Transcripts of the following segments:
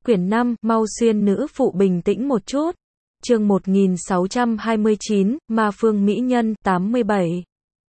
Quyển 5, mau xuyên nữ phụ bình tĩnh một chút. Chương 1629, Ma Phương Mỹ Nhân, 87.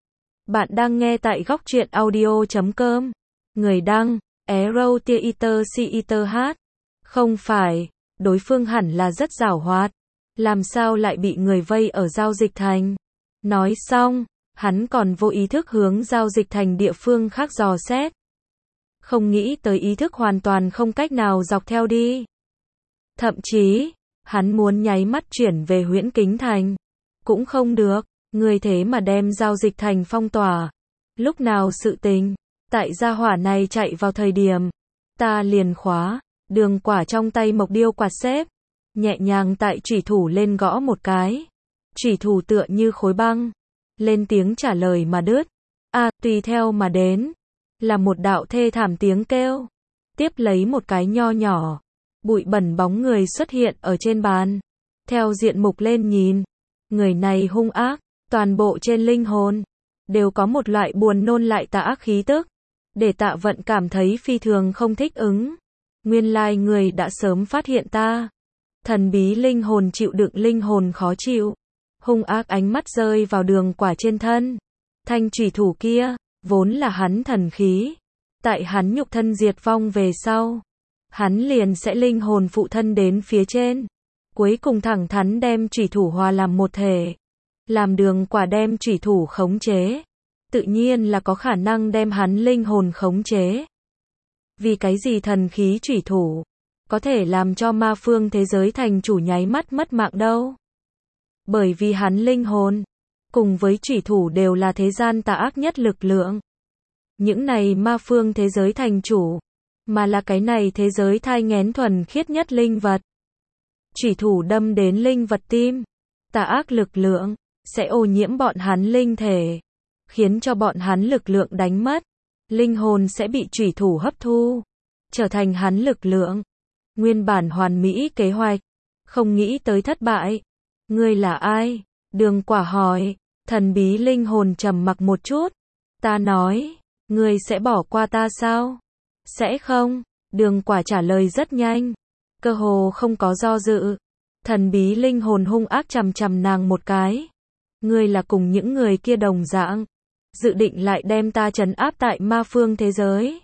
Bạn đang nghe tại góc truyện audio.com. Người đăng, Arrow Theater CETH. Không phải, đối phương hẳn là rất giảo hoạt. Làm sao lại bị người vây ở giao dịch thành? Nói xong, hắn còn vô ý thức hướng giao dịch thành địa phương khác dò xét. Không nghĩ tới ý thức hoàn toàn không cách nào dọc theo đi. Thậm chí, hắn muốn nháy mắt chuyển về Huyễn Kính Thành. Cũng không được, người thế mà đem giao dịch thành phong tỏa. Lúc nào sự tình, tại gia hỏa này chạy vào thời điểm, ta liền khóa, Đường Quả trong tay mộc điêu quạt xếp, nhẹ nhàng tại chủy thủ lên gõ một cái. Chủy thủ tựa như khối băng, lên tiếng trả lời mà đứt. Tùy theo mà đến là một đạo thê thảm tiếng kêu. Tiếp lấy một cái nho nhỏ, bụi bẩn bóng người xuất hiện ở trên bàn. Theo diện mục lên nhìn, người này hung ác, toàn bộ trên linh hồn đều có một loại buồn nôn lại tà ác khí tức, để Tạ Vận cảm thấy phi thường không thích ứng. Nguyên lai người đã sớm phát hiện ta. Thần bí linh hồn chịu đựng linh hồn khó chịu, hung ác ánh mắt rơi vào Đường Quả trên thân. Thanh chủy thủ kia vốn là hắn thần khí, tại hắn nhục thân diệt vong về sau, hắn liền sẽ linh hồn phụ thân đến phía trên, cuối cùng thẳng thắn đem chủy thủ hòa làm một thể, làm Đường Quả đem chủy thủ khống chế, tự nhiên là có khả năng đem hắn linh hồn khống chế. Vì cái gì thần khí chủy thủ có thể làm cho ma phương thế giới thành chủ nháy mắt mất mạng đâu? Bởi vì hắn linh hồn cùng với chủy thủ đều là thế gian tà ác nhất lực lượng. Những này ma phương thế giới thành chủ, mà là cái này thế giới thai nghén thuần khiết nhất linh vật. Chủy thủ đâm đến linh vật tim, tà ác lực lượng sẽ ô nhiễm bọn hắn linh thể, khiến cho bọn hắn lực lượng đánh mất, linh hồn sẽ bị chủy thủ hấp thu, trở thành hắn lực lượng. Nguyên bản hoàn mỹ kế hoạch, không nghĩ tới thất bại. Ngươi là ai? Đường Quả hỏi. Thần bí linh hồn trầm mặc một chút. Ta nói, ngươi sẽ bỏ qua ta sao? Sẽ không. Đường Quả trả lời rất nhanh, cơ hồ không có do dự. Thần bí linh hồn hung ác chằm chằm nàng một cái. Ngươi là cùng những người kia đồng dạng, dự định lại đem ta trấn áp tại ma phương thế giới,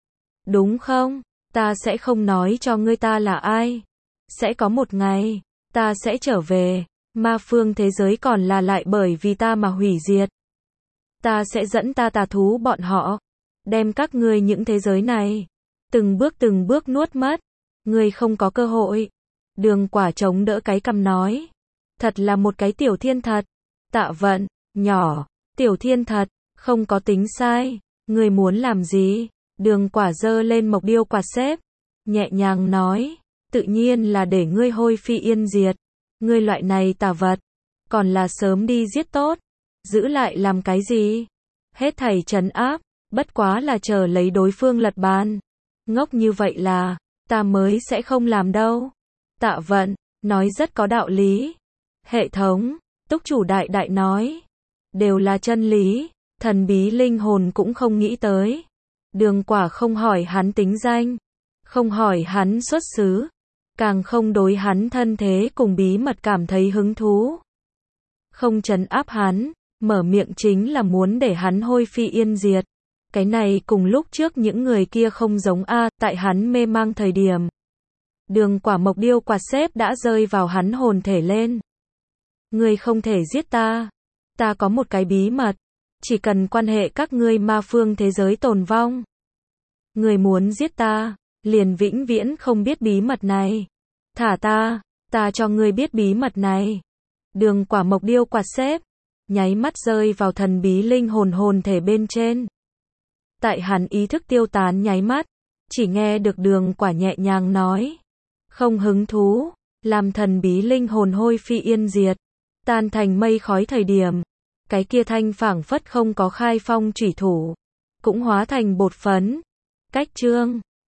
đúng không? Ta sẽ không nói cho ngươi ta là ai. Sẽ có một ngày, ta sẽ trở về, ma phương thế giới còn là lại bởi vì ta mà hủy diệt. Ta sẽ dẫn tà thú bọn họ, đem các ngươi những thế giới này, từng bước nuốt mất. Ngươi không có cơ hội. Đường Quả chống đỡ cái cằm nói. Thật là một cái tiểu thiên thật. Tạ Vận, nhỏ, tiểu thiên thật, không có tính sai. Ngươi muốn làm gì? Đường Quả giơ lên mộc điêu quạt xếp, nhẹ nhàng nói. Tự nhiên là để ngươi hôi phi yên diệt. Ngươi loại này tà vật, còn là sớm đi giết tốt. Giữ lại làm cái gì? Hết thảy trấn áp, bất quá là chờ lấy đối phương lật bàn. Ngốc như vậy là, ta mới sẽ không làm đâu. Tạ Vận, nói rất có đạo lý. Hệ thống, túc chủ đại đại nói, đều là chân lý. Thần bí linh hồn cũng không nghĩ tới. Đường Quả không hỏi hắn tính danh, không hỏi hắn xuất xứ, càng không đối hắn thân thế cùng bí mật cảm thấy hứng thú. Không trấn áp hắn, mở miệng chính là muốn để hắn hôi phi yên diệt. Cái này cùng lúc trước những người kia không giống tại hắn mê mang thời điểm. Đường Quả mộc điêu quạt xếp đã rơi vào hắn hồn thể lên. Ngươi không thể giết ta. Ta có một cái bí mật. Chỉ cần quan hệ các ngươi ma phương thế giới tồn vong. Ngươi muốn giết ta, liền vĩnh viễn không biết bí mật này. Thả ta cho ngươi biết bí mật này. Đường Quả mộc điêu quạt xếp, nháy mắt rơi vào thần bí linh hồn hồn thể bên trên. Tại hắn ý thức tiêu tán nháy mắt, chỉ nghe được Đường Quả nhẹ nhàng nói. Không hứng thú, làm thần bí linh hồn hôi phi yên diệt, tan thành mây khói thời điểm. Cái kia thanh phảng phất không có khai phong chủy thủ, cũng hóa thành bột phấn. Cách chương